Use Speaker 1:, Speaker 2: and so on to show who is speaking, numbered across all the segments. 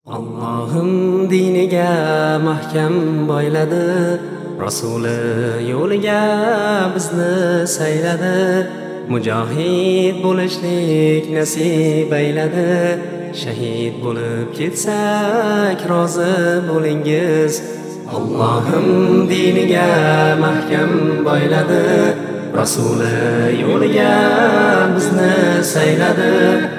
Speaker 1: Allohim diniga mahkam boyladi, Rasuli yo'liga bizni sayladi. Mujohid bo'lishlik nasib ayladi, shahid bo'lib ketsak rozi bo'lingiz. Allohim diniga mahkam boyladi, Rasuli yo'liga bizni sayladi.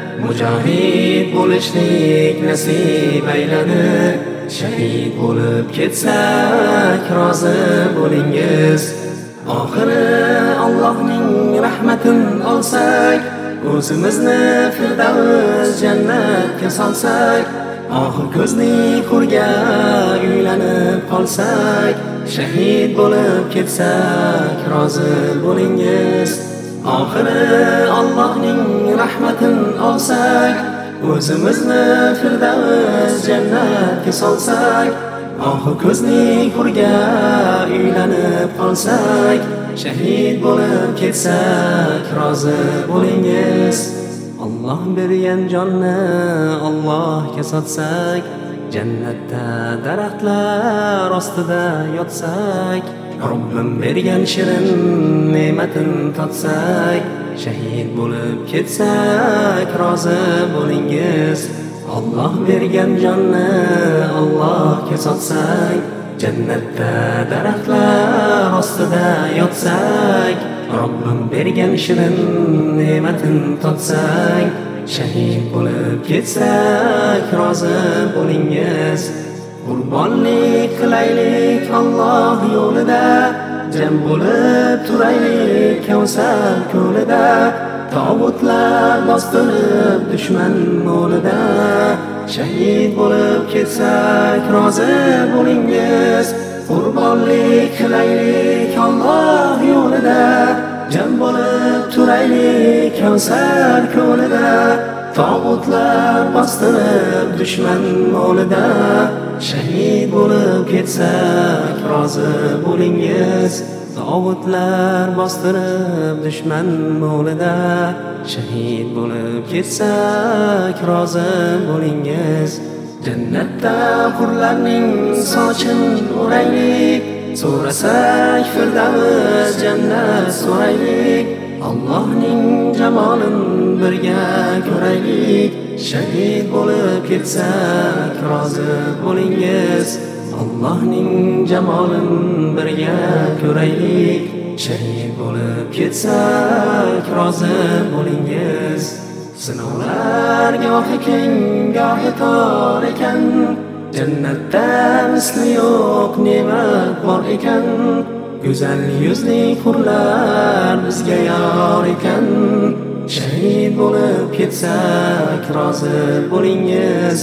Speaker 1: Mujohid bo'lishlik nasib ayladi, shahid bo'lib ketsak rozi bo'lingiz. Oxiri Allohning rahmatin olsak, o'zimizni Firdavs jannatga solsak, oxir ko'zni hurga uylanib qolsak, shahid bo'lib ketsak rozi bo'lingiz. Oxiri Allohning rahmatin olsak, o'zimizni Firdavs jannatga solsak, oxir ko'zni hurga uylanib qolsak, shahid bo'lib ketsak rozi bo'lingiz. Alloh bergan jonni Allohga sotsak, jannatda daraxtlar ostida yotsak, Robbim bergan shirin ne'matin totsak, shahid bo'lib ketsak rozi bo'lingiz. Alloh bergan jonni Allohga sotsak, jannatda daraxtlar ostida yotsak, Robbim bergan shirin ne'matin totsak, shahid bo'lib ketsak rozi bo'lingiz. Qurbonlik qilaylik Alloh yo'lida, jam bo'lib turaylik Kavsar ko'lida. Tobutlar bostirib dushman mo'lida, shahid bo'lib ketsak rozi bo'lingiz. Qurbonlik qilaylik Alloh yo'lida, jam bo'lib turaylik Kavsar ko'lida. Tobutlar bostirib dushman mo'lida, shahid bo'lib ketsak rozi bo'lingiz. Tobutlar bostirib dushman mo'lida, shahid bo'lib ketsak rozi bo'lingiz. Jannatda hurlarning sochin o'raylik, so'rasak Firdavs jannat so'raylik. Allohning jamolin birga ko'raylik, shahid bo'lib ketsak rozi bo'lingiz. Allohning jamolin birga ko'raylik, shahid bo'lib ketsak rozi bo'lingiz. Sinovlar gohi keng gohi tor ekan, jannatda misli yo'q ne'mat bor ekan. Go'zal yuzli hurlar bizga yor ekan, shahid bo'lib ketsak rozi bo'lingiz.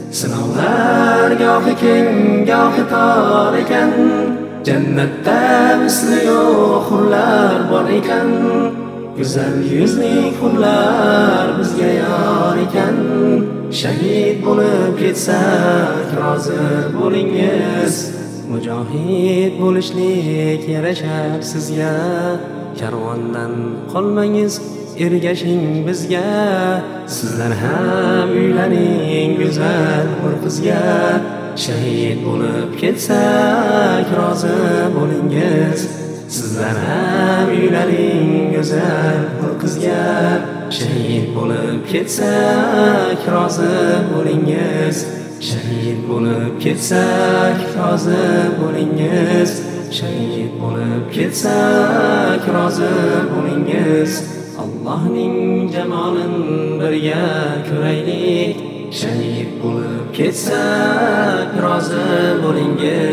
Speaker 1: Sinovlar gohi keng gohi tor ekan, jannatda misli yo'q hurlar bor ekan. Go'zal yuzli hurlar bizga yor ekan, shahid bo'lib ketsak rozi bo'lingiz. Mujohid bo'lishlik yarashar sizga, karvondan qolmangiz ergashing bizga. Sizlar ham uylaning go'zal bir qizga, shahid bo'lib ketsak rozi bo'lingiz. Sizlar ham uylaning go'zal bir qizga, shahid bo'lib ketsak rozi bo'lingiz. Shahid bo'lib ketsak rozi bo'lingiz. Shahid bo'lib ketsak rozi bo'lingiz. Allohning jamolin birga ko'raylik, shahid bo'lib ketsak rozi bo'lingiz.